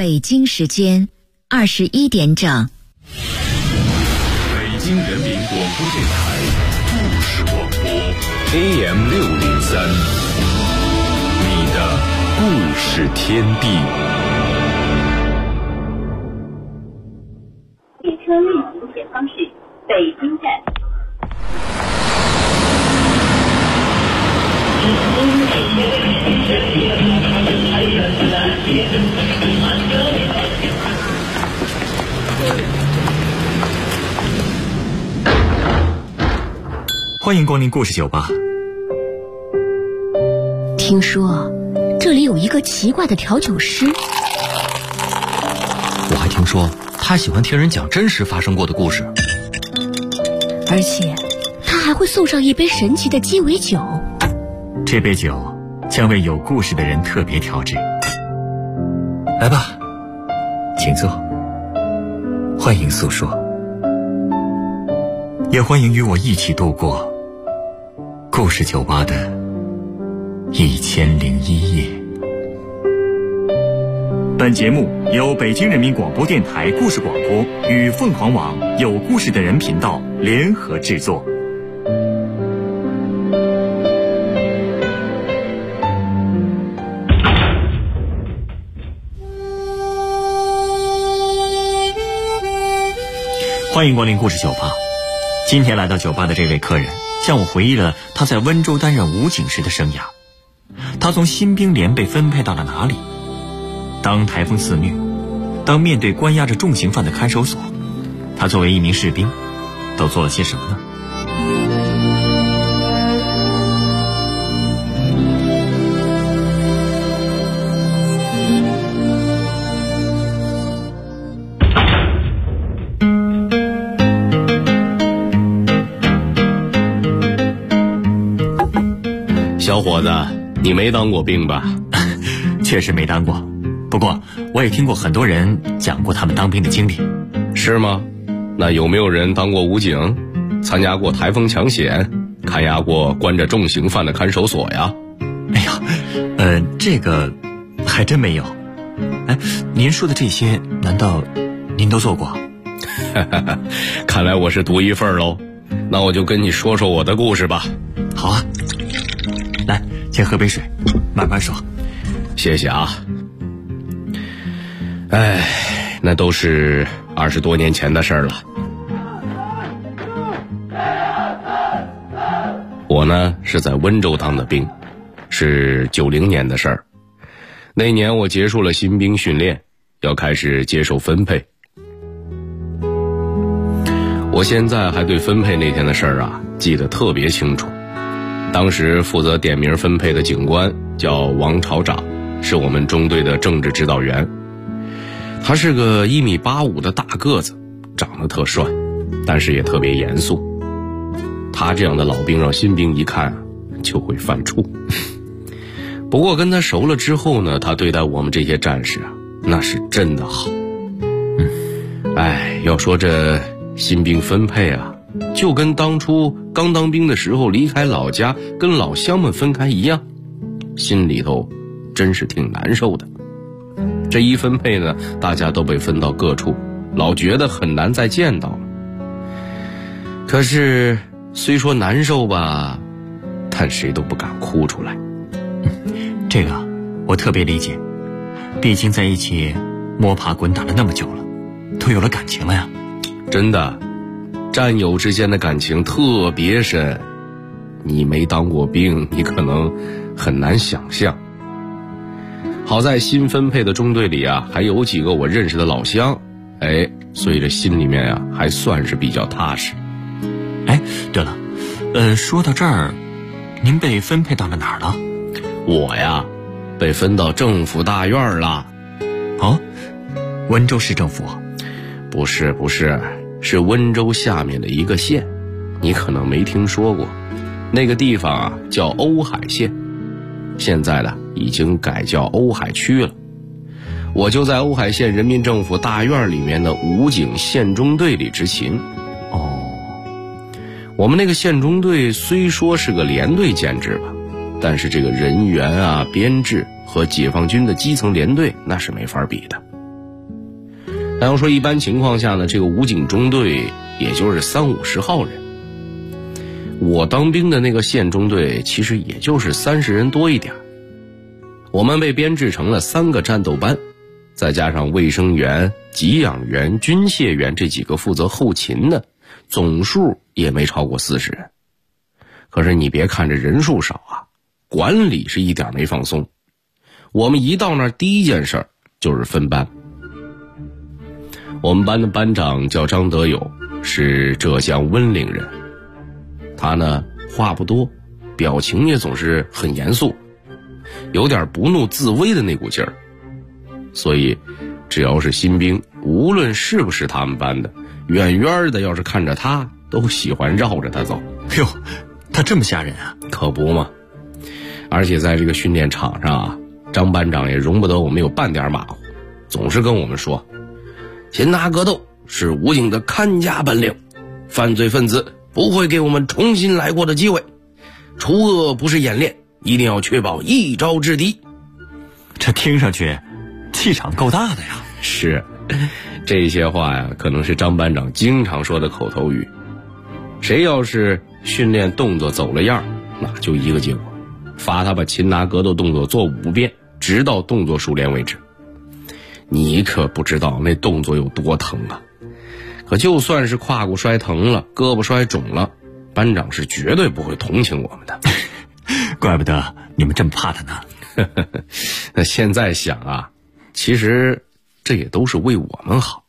北京时间21点整。 北京人民广播电台故事广播 AM603， 你的故事天地。 列车运行前方是北京站。 欢迎光临故事酒吧。 听说这里有一个奇怪的调酒师， 我还听说他喜欢听人讲真实发生过的故事， 而且他还会送上一杯神奇的鸡尾酒。 这杯酒将为有故事的人特别调制。来吧，请坐，欢迎诉说，也欢迎与我一起度过故事酒吧的1001夜。本节目由北京人民广播电台故事广播与凤凰网有故事的人频道联合制作。欢迎光临故事酒吧。今天来到酒吧的这位客人向我回忆了他在温州担任武警时的生涯。他从新兵连被分配到了哪里？当台风肆虐，当面对关押着重刑犯的看守所，他作为一名士兵都做了些什么呢？ 小伙子，你没当过兵吧？ 确实没当过，不过我也听过很多人讲过他们当兵的经历。 是吗？那有没有人当过武警，参加过台风抢险，看押过关着重刑犯的看守所呀？ 哎呀，这个还真没有。哎，您说的这些难道您都做过？ 看来我是独一份喽。那我就跟你说说我的故事吧。 好啊，来，先喝杯水，慢慢说。 谢谢啊。哎，那都是20多年前的事儿了。我呢是在温州当的兵，是90年的事儿。那年我结束了新兵训练，要开始接受分配。我现在还对分配那天的事儿记得特别清楚。当时负责点名分配的警官叫王朝长，是我们中队的政治指导员。他是个1.85米的大个子，长得特帅，但是也特别严肃。他这样的老兵让新兵一看就会犯怵。不过跟他熟了之后呢，他对待我们这些战士那是真的好。要说这新兵分配就跟当初刚当兵的时候离开老家跟老乡们分开一样，心里头真是挺难受的。这一分配呢，大家都被分到各处，老觉得很难再见到了。可是虽说难受吧，但谁都不敢哭出来。 这个我特别理解，毕竟在一起摸爬滚打了那么久了，都有了感情了呀。 真的，战友之间的感情特别深，你没当过兵，你可能很难想象。好在新分配的中队里还有几个我认识的老乡，所以这心里面还算是比较踏实。 对了，说到这儿，您被分配到了哪儿了？ 我被分到政府大院了。 哦，温州市政府？ 不是，是温州下面的一个县，你可能没听说过。那个地方叫瓯海县，现在呢已经改叫瓯海区了。我就在瓯海县人民政府大院里面的武警县中队里执勤。我们那个县中队虽说是个连队建制吧，但是这个人员编制和解放军的基层连队那是没法比的。 但要说一般情况下呢，这个武警中队也就是30-50号人。我当兵的那个县中队其实也就是30人多一点。我们被编制成了3个战斗班，再加上卫生员、给养员、军械员这几个负责后勤的，总数也没超过40人。可是你别看这人数少啊，管理是一点没放松。我们一到那儿，第一件事就是分班。我们班的班长叫张德友，是浙江温岭人。他呢话不多，表情也总是很严肃，有点不怒自威的那股劲儿。所以只要是新兵，无论是不是他们班的，远远的要是看着他，都喜欢绕着他走。 哟，他这么吓人啊？ 可不嘛。而且在这个训练场上啊，张班长也容不得我们有半点马虎，总是跟我们说，擒拿格斗是武警的看家本领，犯罪分子不会给我们重新来过的机会，除恶不是演练，一定要确保一招制敌。 这听上去气场够大的呀。 是，这些话呀，可能是张班长经常说的口头语。谁要是训练动作走了样，那就一个结果，罚他把擒拿格斗动作做5遍，直到动作熟练为止。你可不知道那动作有多疼啊！可就算是胯骨摔疼了，胳膊摔肿了，班长是绝对不会同情我们的。 怪不得你们这么怕他呢。 那现在想啊，其实这也都是为我们好。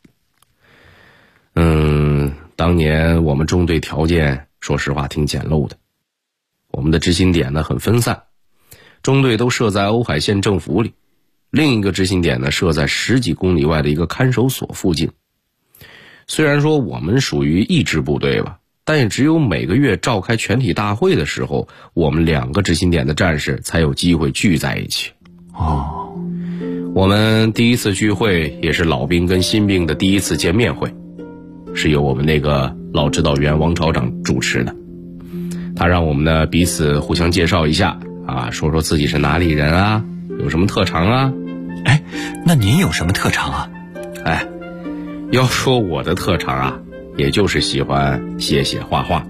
当年我们中队条件说实话挺简陋的，我们的执行点呢很分散，中队都设在瓯海县政府里，另一个执行点呢设在10几公里外的一个看守所附近。虽然说我们属于一支部队吧，但也只有每个月召开全体大会的时候，我们2个执行点的战士才有机会聚在一起。我们第一次聚会也是老兵跟新兵的第一次见面会，是由我们那个老指导员王朝长主持的。他让我们呢彼此互相介绍一下啊，说说自己是哪里人啊，有什么特长啊。 那您有什么特长啊？ 要说我的特长啊，也就是喜欢写画画。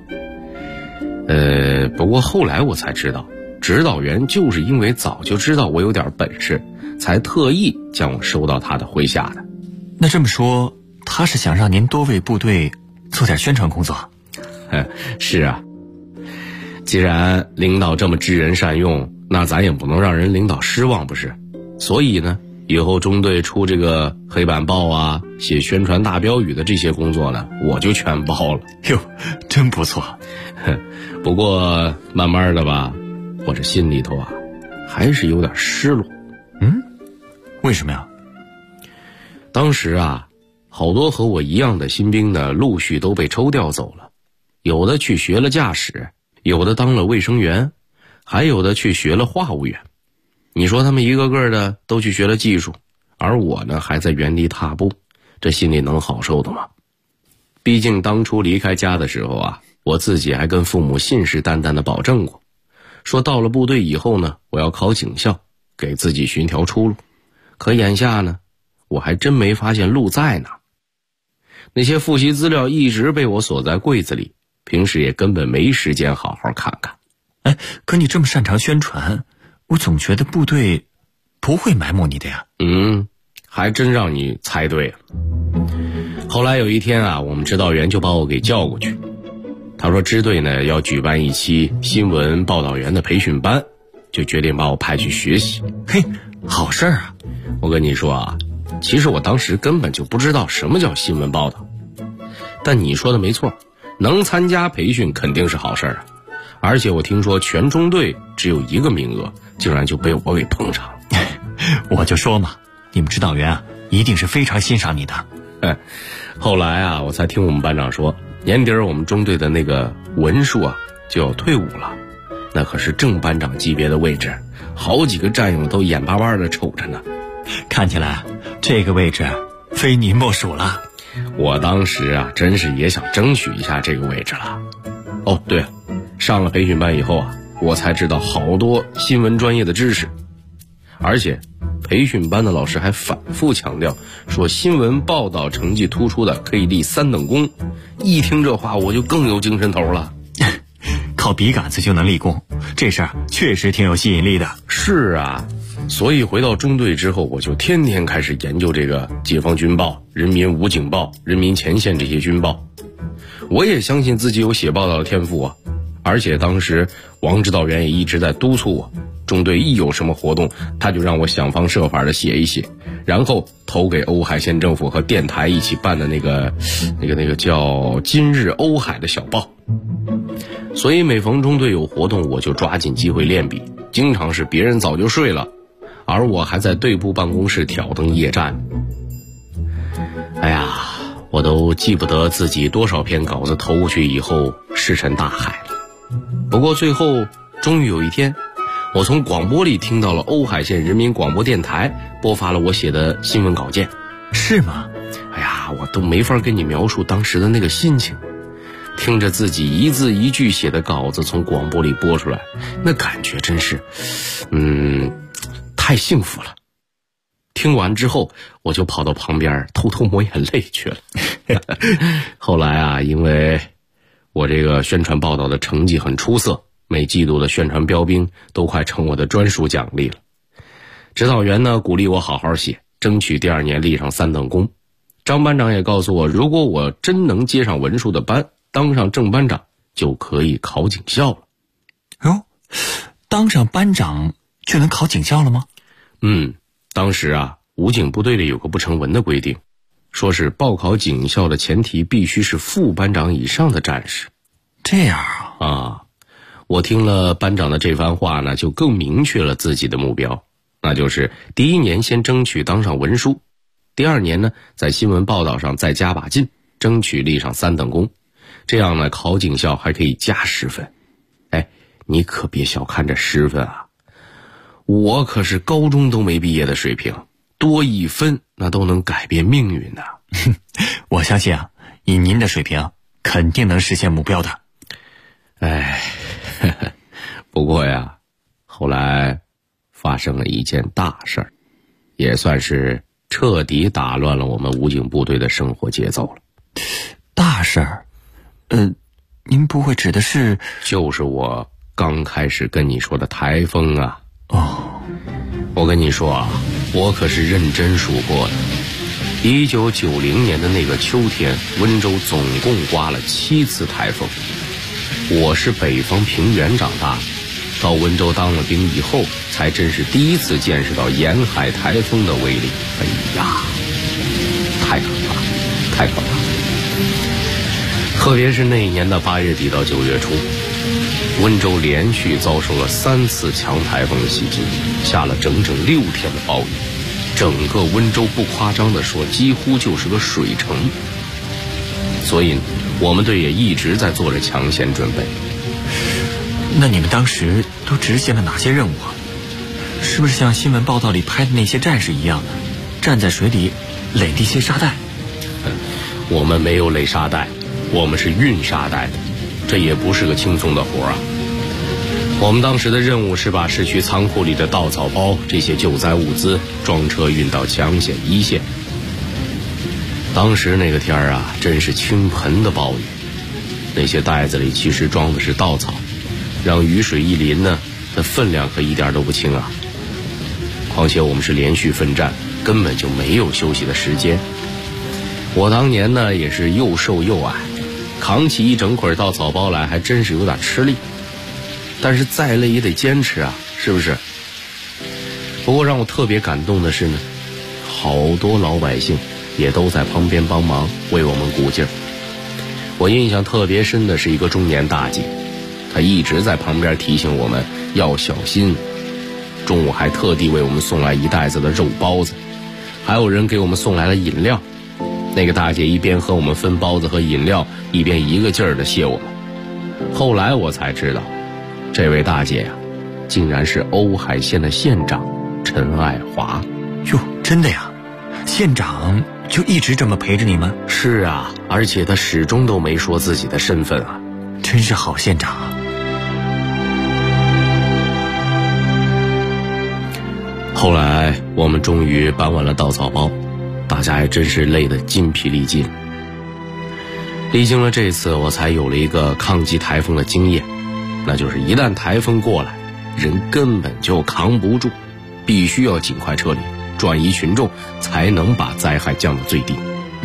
不过后来我才知道，指导员就是因为早就知道我有点本事，才特意将我收到他的麾下的。 那这么说，他是想让您多为部队做点宣传工作？ 是啊，既然领导这么知人善用，那咱也不能让人领导失望不是？所以呢，以后中队出这个黑板报啊，写宣传大标语的这些工作呢，我就全包了。 哟，真不错。 不过慢慢的吧，我这心里头啊，还是有点失落。 为什么呀？ 当时啊，好多和我一样的新兵呢，陆续都被抽调走了，有的去学了驾驶，有的当了卫生员，还有的去学了话务员。你说他们一个个的都去学了技术，而我呢还在原地踏步，这心里能好受的吗？毕竟当初离开家的时候啊，我自己还跟父母信誓旦旦的保证过，说到了部队以后呢，我要考警校，给自己寻条出路。可眼下呢，我还真没发现路在哪。那些复习资料一直被我锁在柜子里，平时也根本没时间好好看看。 可你这么擅长宣传，我总觉得部队不会埋没你的呀。 还真让你猜对了。后来有一天啊，我们指导员就把我给叫过去，他说支队呢要举办一期新闻报道员的培训班，就决定把我派去学习。 好事儿啊。 我跟你说啊，其实我当时根本就不知道什么叫新闻报道，但你说的没错，能参加培训肯定是好事儿啊。而且我听说全中队只有1个名额，竟然就被我给碰上了。 我就说嘛，你们指导员啊，一定是非常欣赏你的。 后来啊，我才听我们班长说，年底我们中队的那个文书啊就要退伍了，那可是正班长级别的位置，好几个战友都眼巴巴的瞅着呢。 看起来这个位置非你莫属了。 我当时啊，真是也想争取一下这个位置了。对了，上了培训班以后啊，我才知道好多新闻专业的知识，而且培训班的老师还反复强调说，新闻报道成绩突出的可以立3等功。一听这话，我就更有精神头了。 靠笔杆子就能立功，这事儿确实挺有吸引力的。 是啊，所以回到中队之后，我就天天开始研究这个解放军报、人民武警报、人民前线这些军报。我也相信自己有写报道的天赋啊，而且当时王指导员也一直在督促我，中队一有什么活动，他就让我想方设法的写一写，然后投给瓯海县政府和电台一起办的那个叫今日瓯海的小报。所以每逢中队有活动，我就抓紧机会练笔，经常是别人早就睡了，而我还在队部办公室挑灯夜战。哎呀，我都记不得自己多少篇稿子投过去以后石沉大海了。不过最后终于有一天，我从广播里听到了瓯海县人民广播电台播发了我写的新闻稿件。 是吗？ 哎呀，我都没法跟你描述当时的那个心情，听着自己一字一句写的稿子从广播里播出来，那感觉真是太幸福了。听完之后，我就跑到旁边偷偷抹眼泪去了。后来啊，因为我这个宣传报道的成绩很出色，每季度的宣传标兵都快成我的专属奖励了。指导员呢鼓励我好好写，争取第2年立上3等功。张班长也告诉我，如果我真能接上文书的班，当上正班长，就可以考警校了。 哟，当上班长就能考警校了吗？ 当时啊，武警部队里有个不成文的规定，说是报考警校的前提必须是副班长以上的战士。 这样啊，我听了班长的这番话呢，就更明确了自己的目标，那就是第1年先争取当上文书，第2年呢，在新闻报道上再加把劲，争取立上3等功。这样呢，考警校还可以加10分。哎，你可别小看这10分啊，我可是高中都没毕业的水平，多1分那都能改变命运啊。 我相信啊，以您的水平肯定能实现目标的。 哎，不过呀，后来发生了一件大事儿，也算是彻底打乱了我们武警部队的生活节奏了。 大事儿？您不会指的是？ 就是我刚开始跟你说的台风啊。 哦， 我跟你说啊，我可是认真数过的。1990年的那个秋天，温州总共刮了7次台风。我是北方平原长大的，到温州当了兵以后，才真是第一次见识到沿海台风的威力。哎呀，太可怕，太可怕了！特别是那一年的8月底到9月初，温州连续遭受了3次强台风的袭击，下了整整6天的暴雨，整个温州不夸张地说，几乎就是个水城。所以我们队也一直在做着抢险准备。 那你们当时都执行了哪些任务啊？是不是像新闻报道里拍的那些战士一样，站在水里垒那些沙袋？ 我们没有垒沙袋，我们是运沙袋的，这也不是个轻松的活啊。我们当时的任务是把市区仓库里的稻草包这些救灾物资装车运到抢险一线。当时那个天儿啊，真是倾盆的暴雨，那些袋子里其实装的是稻草，让雨水一淋呢，那分量可一点都不轻啊。况且我们是连续奋战，根本就没有休息的时间。我当年呢也是又瘦又矮，扛起一整捆稻草包来还真是有点吃力，但是再累也得坚持啊，是不是？不过让我特别感动的是呢，好多老百姓也都在旁边帮忙为我们鼓劲儿。我印象特别深的是一个中年大姐，她一直在旁边提醒我们要小心，中午还特地为我们送来一袋子的肉包子，还有人给我们送来了饮料。那个大姐一边和我们分包子和饮料，一边一个劲儿地谢我们。后来我才知道，这位大姐呀，竟然是瓯海县的县长陈爱华。 哟，真的呀？县长就一直这么陪着你们？ 是啊，而且他始终都没说自己的身份啊， 真是好县长啊。 后来我们终于搬完了稻草包，大家还真是累得筋疲力尽。历经了这次，我才有了一个抗击台风的经验，那就是一旦台风过来，人根本就扛不住，必须要尽快撤离，转移群众，才能把灾害降到最低。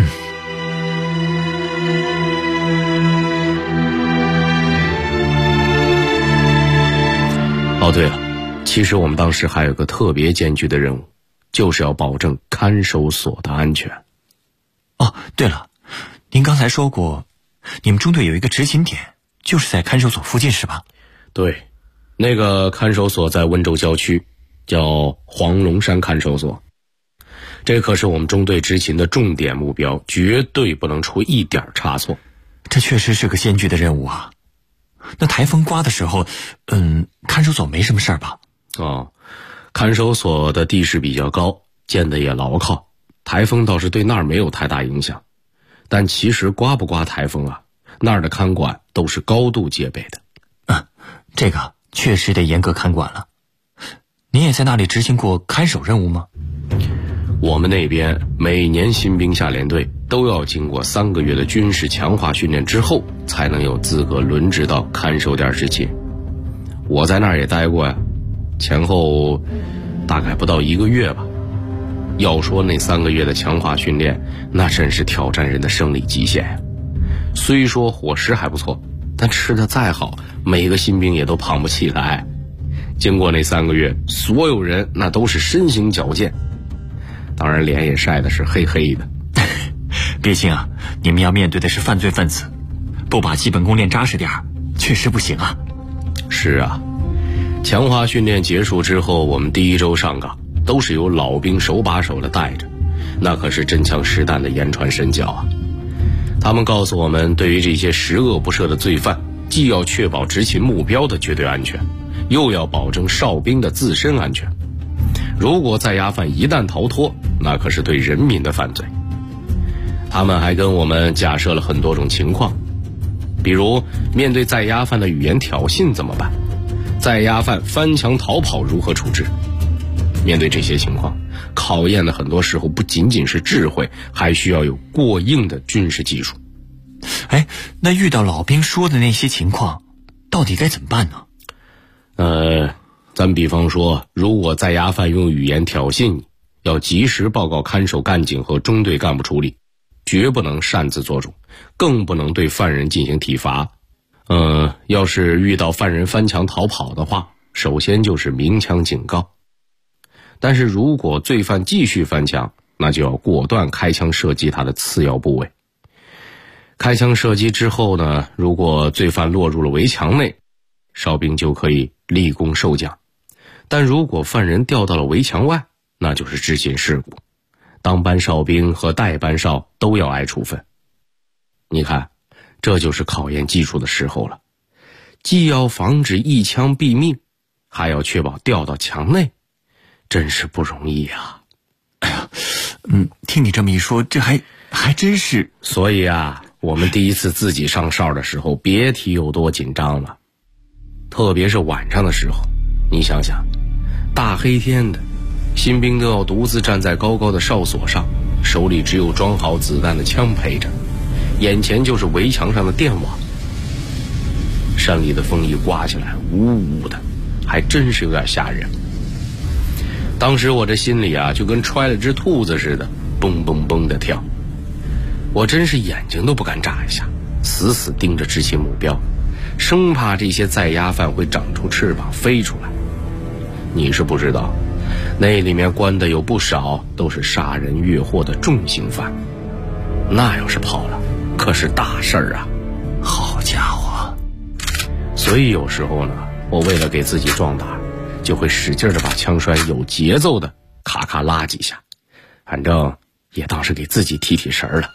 哦，对了，其实我们当时还有个特别艰巨的任务，就是要保证看守所的安全。 哦，对了，您刚才说过，你们中队有一个执勤点，就是在看守所附近是吧？ 对，那个看守所在温州郊区，叫黄龙山看守所。这可是我们中队执勤的重点目标，绝对不能出一点差错。 这确实是个艰巨的任务啊。那台风刮的时候，看守所没什么事儿吧？ 哦，看守所的地势比较高，建得也牢靠，台风倒是对那儿没有太大影响。但其实刮不刮台风啊，那儿的看管都是高度戒备的。 这个确实得严格看管了。您也在那里执行过看守任务吗？ 我们那边每年新兵下连队都要经过3个月的军事强化训练之后，才能有资格轮值到看守点执勤。我在那儿也待过呀，前后大概不到1个月吧。要说那3个月的强化训练，那真是挑战人的生理极限呀。虽说伙食还不错，但吃得再好，每个新兵也都胖不起来。经过那3个月，所有人那都是身形矫健，当然脸也晒的是黑黑的。 毕竟啊，你们要面对的是犯罪分子，不把基本功练扎实点，确实不行啊。 是啊，强化训练结束之后，我们第1周上岗，都是由老兵手把手的带着，那可是真枪实弹的言传身教啊。他们告诉我们，对于这些十恶不赦的罪犯，既要确保执勤目标的绝对安全，又要保证哨兵的自身安全。如果在押犯一旦逃脱，那可是对人民的犯罪。他们还跟我们假设了很多种情况，比如面对在押犯的语言挑衅怎么办？在押犯翻墙逃跑如何处置？面对这些情况，考验的很多时候不仅仅是智慧，还需要有过硬的军事技术。 那遇到老兵说的那些情况，到底该怎么办呢？ 咱比方说，如果在押犯用语言挑衅你，要及时报告看守干警和中队干部处理，绝不能擅自做主，更不能对犯人进行体罚。要是遇到犯人翻墙逃跑的话，首先就是鸣枪警告。但是如果罪犯继续翻墙，那就要果断开枪射击他的次要部位。开枪射击之后呢，如果罪犯落入了围墙内，哨兵就可以立功受奖。但如果犯人掉到了围墙外，那就是执勤事故，当班哨兵和代班哨都要挨处分。你看，这就是考验技术的时候了，既要防止一枪毙命，还要确保掉到墙内，真是不容易啊。 听你这么一说，这还真是。 所以啊，我们第一次自己上哨的时候，别提有多紧张了。特别是晚上的时候，你想想，大黑天的，新兵都要独自站在高高的哨所上，手里只有装好子弹的枪陪着，眼前就是围墙上的电网。山里的风一刮起来，呜呜的，还真是有点吓人。当时我这心里啊，就跟揣了只兔子似的，蹦蹦蹦的跳。我真是眼睛都不敢眨一下，死死盯着执勤目标，生怕这些在押犯会长出翅膀飞出来。你是不知道，那里面关的有不少都是杀人越货的重刑犯，那要是跑了，可是大事儿啊！ 好家伙！ 所以有时候呢，我为了给自己壮胆，就会使劲的把枪栓有节奏的咔咔拉几下，反正也当是给自己提提神了。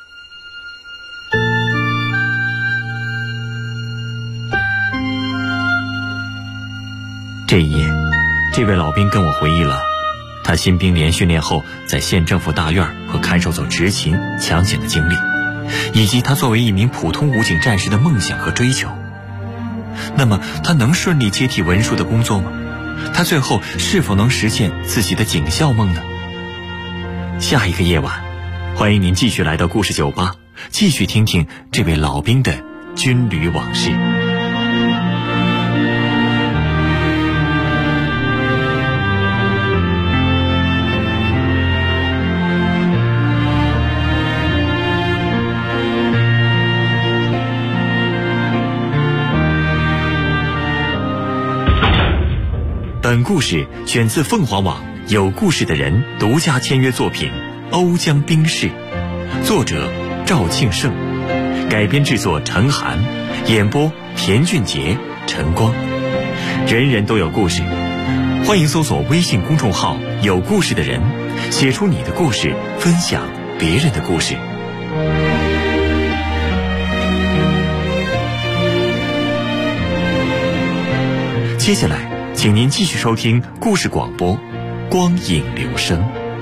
这一夜，这位老兵跟我回忆了他新兵连训练后在县政府大院和看守所执勤抢险的经历，以及他作为一名普通武警战士的梦想和追求。那么他能顺利接替文书的工作吗？ 他最后是否能实现自己的警校梦呢？下一个夜晚，欢迎您继续来到故事酒吧，继续听听这位老兵的军旅往事。本故事选自凤凰网有故事的人独家签约作品《欧江兵士》，作者赵庆胜，改编制作陈涵，演播田俊杰、陈光。人人都有故事，欢迎搜索微信公众号有故事的人，写出你的故事，分享别人的故事。接下来请您继续收听故事广播《光影留声》。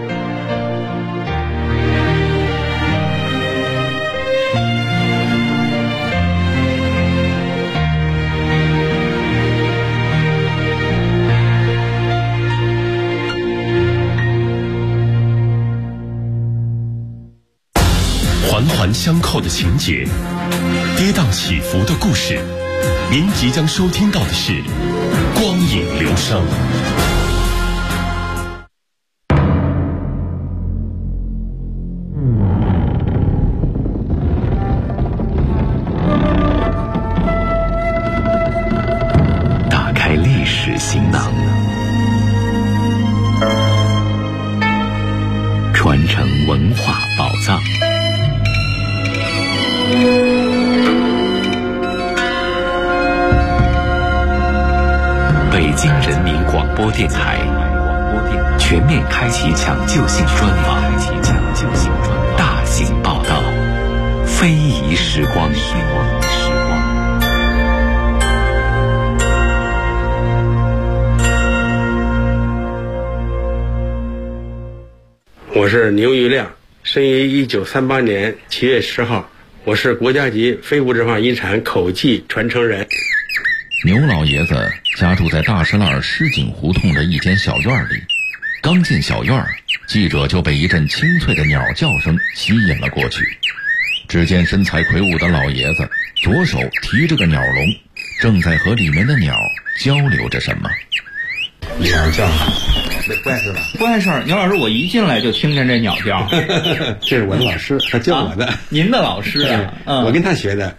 环环相扣的情节，跌宕起伏的故事，您即将收听到的是光影留声。打开历史行囊，传承文化宝藏。北京人民广播电台全面开启抢救性专访，大型报道，非遗时光。 我是牛玉亮，生于1938年7月10号，我是国家级非物质文化遗产口技传承人。 牛老爷子家住在大石栏石井胡同的一间小院里，刚进小院，记者就被一阵清脆的鸟叫声吸引了过去。只见身材魁梧的老爷子左手提着个鸟笼，正在和里面的鸟交流着什么。 鸟叫，不碍事吧？ 不碍事。牛老师，我一进来就听见这鸟叫。 这是我的老师，他教我的。 您的老师啊？ 我跟他学的。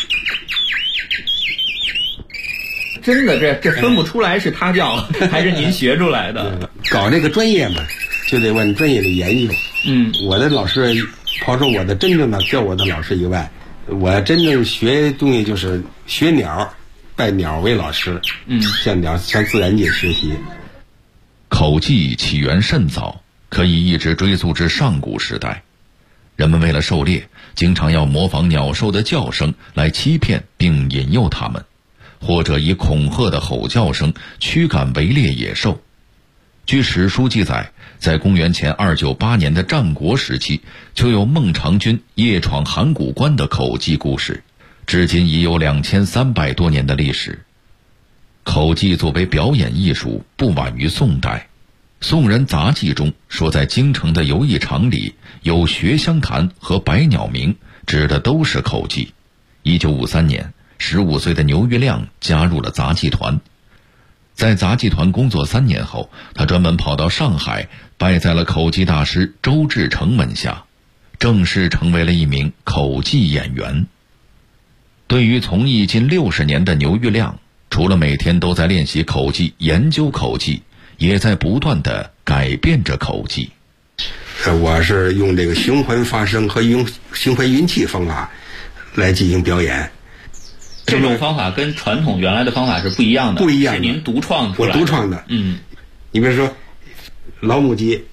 真的，这分不出来是他教还是您学出来的。 搞这个专业嘛，就得问专业的研究。我的老师，抛出我的真正的教我的老师以外，我真正学东西就是学鸟，拜鸟为老师。向自然界学习。 口技起源甚早，可以一直追溯至上古时代。人们为了狩猎，经常要模仿鸟兽的叫声来欺骗并引诱它们，或者以恐吓的吼叫声驱赶围猎野兽。据史书记载，在公元前298年的战国时期，就有孟尝君夜闯函谷关的口技故事，至今已有2300多年的历史。口技作为表演艺术，不晚于宋代。宋人杂记中说，在京城的游艺场里有学香坛和百鸟鸣，指的都是口技。1953年，15岁的牛玉亮加入了杂技团。在杂技团工作3年后，他专门跑到上海，拜在了口技大师周志成门下，正式成为了一名口技演员。对于从艺近60年的牛玉亮，除了每天都在练习口技、研究口技，也在不断地改变着口技。 我是用这个循环发声和用循环运气方法来进行表演。 这种方法跟传统原来的方法是不一样的， 不一样的， 是您独创出来的。 我独创的。你比如说老母鸡，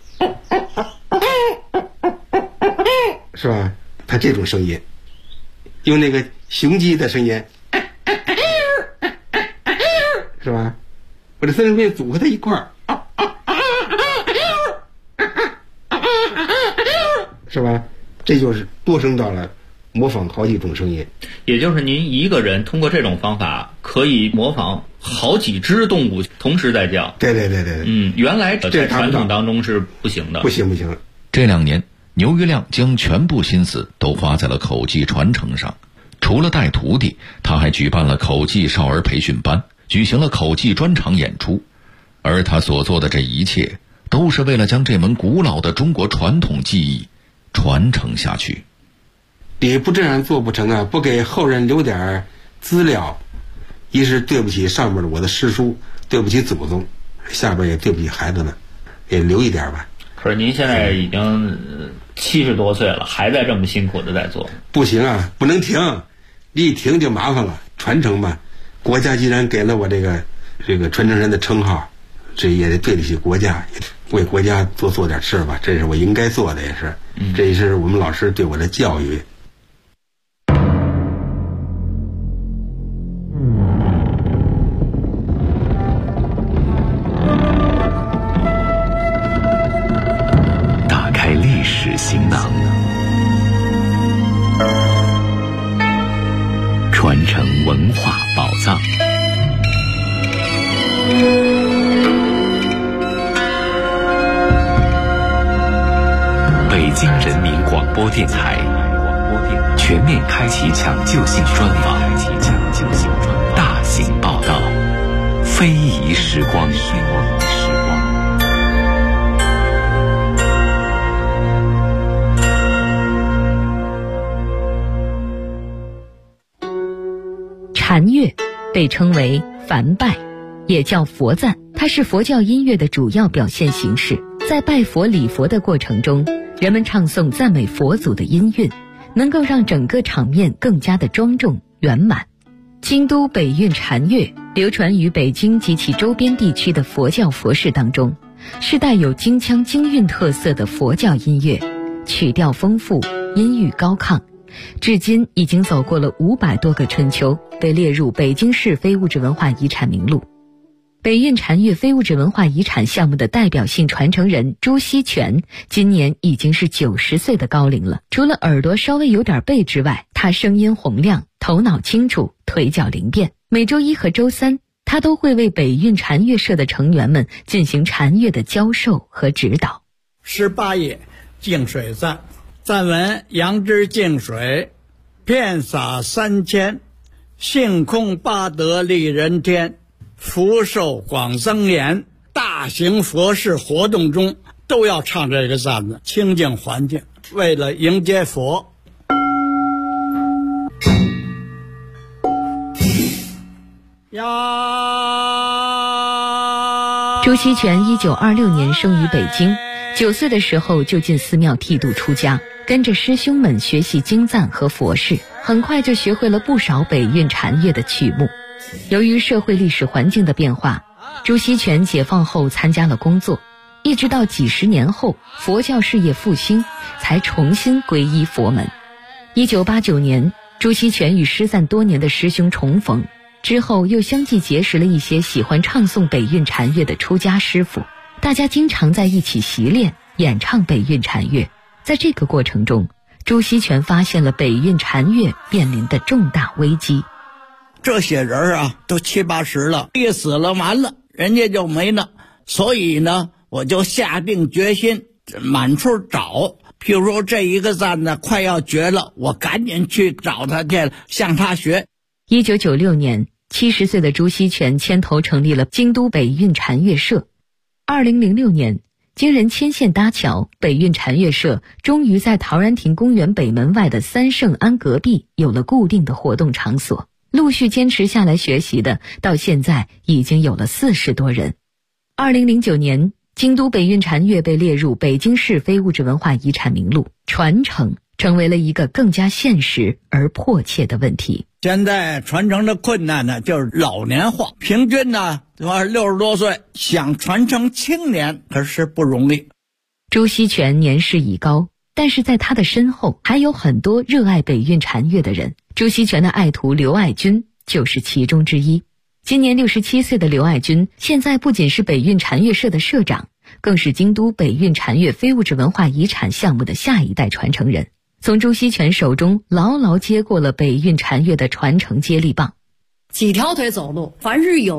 是吧？它这种声音，用那个雄鸡的声音，是吧？我这3种声音组合在一块儿，是吧？这就是多声道了模仿好几种声音。 也就是您一个人通过这种方法可以模仿好几只动物同时在叫。 对。 原来在传统当中是不行的。 不行。 这2年，牛玉亮将全部心思都花在了口技传承上。除了带徒弟，他还举办了口技少儿培训班，举行了口技专场演出。而他所做的这一切，都是为了将这门古老的中国传统技艺传承下去。 你不这样做不成啊，不给后人留点资料，一是对不起上面的我的师叔，对不起祖宗，下边也对不起孩子们，也留一点吧。 可是您现在已经70多岁了，还在这么辛苦的在做。 不行啊，不能停，你一停就麻烦了。传承吧，国家既然给了我这个传承人的称号，这也得对得起国家，为国家做点事吧，这是我应该做的，也是，这也是我们老师对我的教育。 打开历史行囊，传承文化宝藏。北京人民广播电台全面开启抢救性专访，大型报道，非遗时光。 禅乐被称为梵拜，也叫佛赞，它是佛教音乐的主要表现形式。在拜佛礼佛的过程中，人们唱诵赞美佛祖的音韵，能够让整个场面更加的庄重圆满。京都北韵禅乐流传于北京及其周边地区的佛教佛事当中，是带有京腔京韵特色的佛教音乐，曲调丰富，音域高亢，至今已经走过了500多个春秋，被列入北京市非物质文化遗产名录。北韵禅乐非物质文化遗产项目的代表性传承人朱锡全今年已经是90岁的高龄了。除了耳朵稍微有点背之外，他声音洪亮，头脑清楚，腿脚灵便。每周1和周3，他都会为北韵禅乐社的成员们进行禅乐的教授和指导。 18页净水赞，赞文：杨枝净水，遍洒3000，性空八德利人天，福寿广增延。大型佛事活动中都要唱这个赞子，清净环境，为了迎接佛。 朱锡全1926年生于北京，9岁的时候就进寺庙剃度出家，跟着师兄们学习经赞和佛事，很快就学会了不少北韵禅乐的曲目。由于社会历史环境的变化，朱锡全解放后参加了工作，一直到几十年后佛教事业复兴，才重新皈依佛门。1989年，朱锡全与失散多年的师兄重逢，之后又相继结识了一些喜欢唱诵北韵禅乐的出家师傅，大家经常在一起习练演唱北韵禅乐。在这个过程中，朱锡全发现了北韵禅乐面临的重大危机。 这些人啊，都70、80了，一死了完了，人家就没了。所以呢，我就下定决心满处找。譬如说这一个赞呢快要绝了，我赶紧去找他去，向他学。 1996年，70岁的朱锡全牵头成立了京都北韵禅乐社。2006年，经人牵线搭桥，北韵禅乐社终于在陶然亭公园北门外的三圣庵隔壁有了固定的活动场所。陆续坚持下来学习的，到现在已经有了40多人。2009年，京都北韵禅乐被列入北京市非物质文化遗产名录，传承成为了一个更加现实而迫切的问题。 现在传承的困难呢，就是老年化，平均呢60多岁，想传承青年可是不容易。 朱锡全年事已高，但是在他的身后还有很多热爱北韵禅乐的人。朱锡全的爱徒刘爱军就是其中之一。今年67岁的刘爱军，现在不仅是北韵禅乐社的社长，更是京都北韵禅乐非物质文化遗产项目的下一代传承人。 从朱锡全手中牢牢接过了北运禅乐的传承接力棒。 几条腿走路，凡是有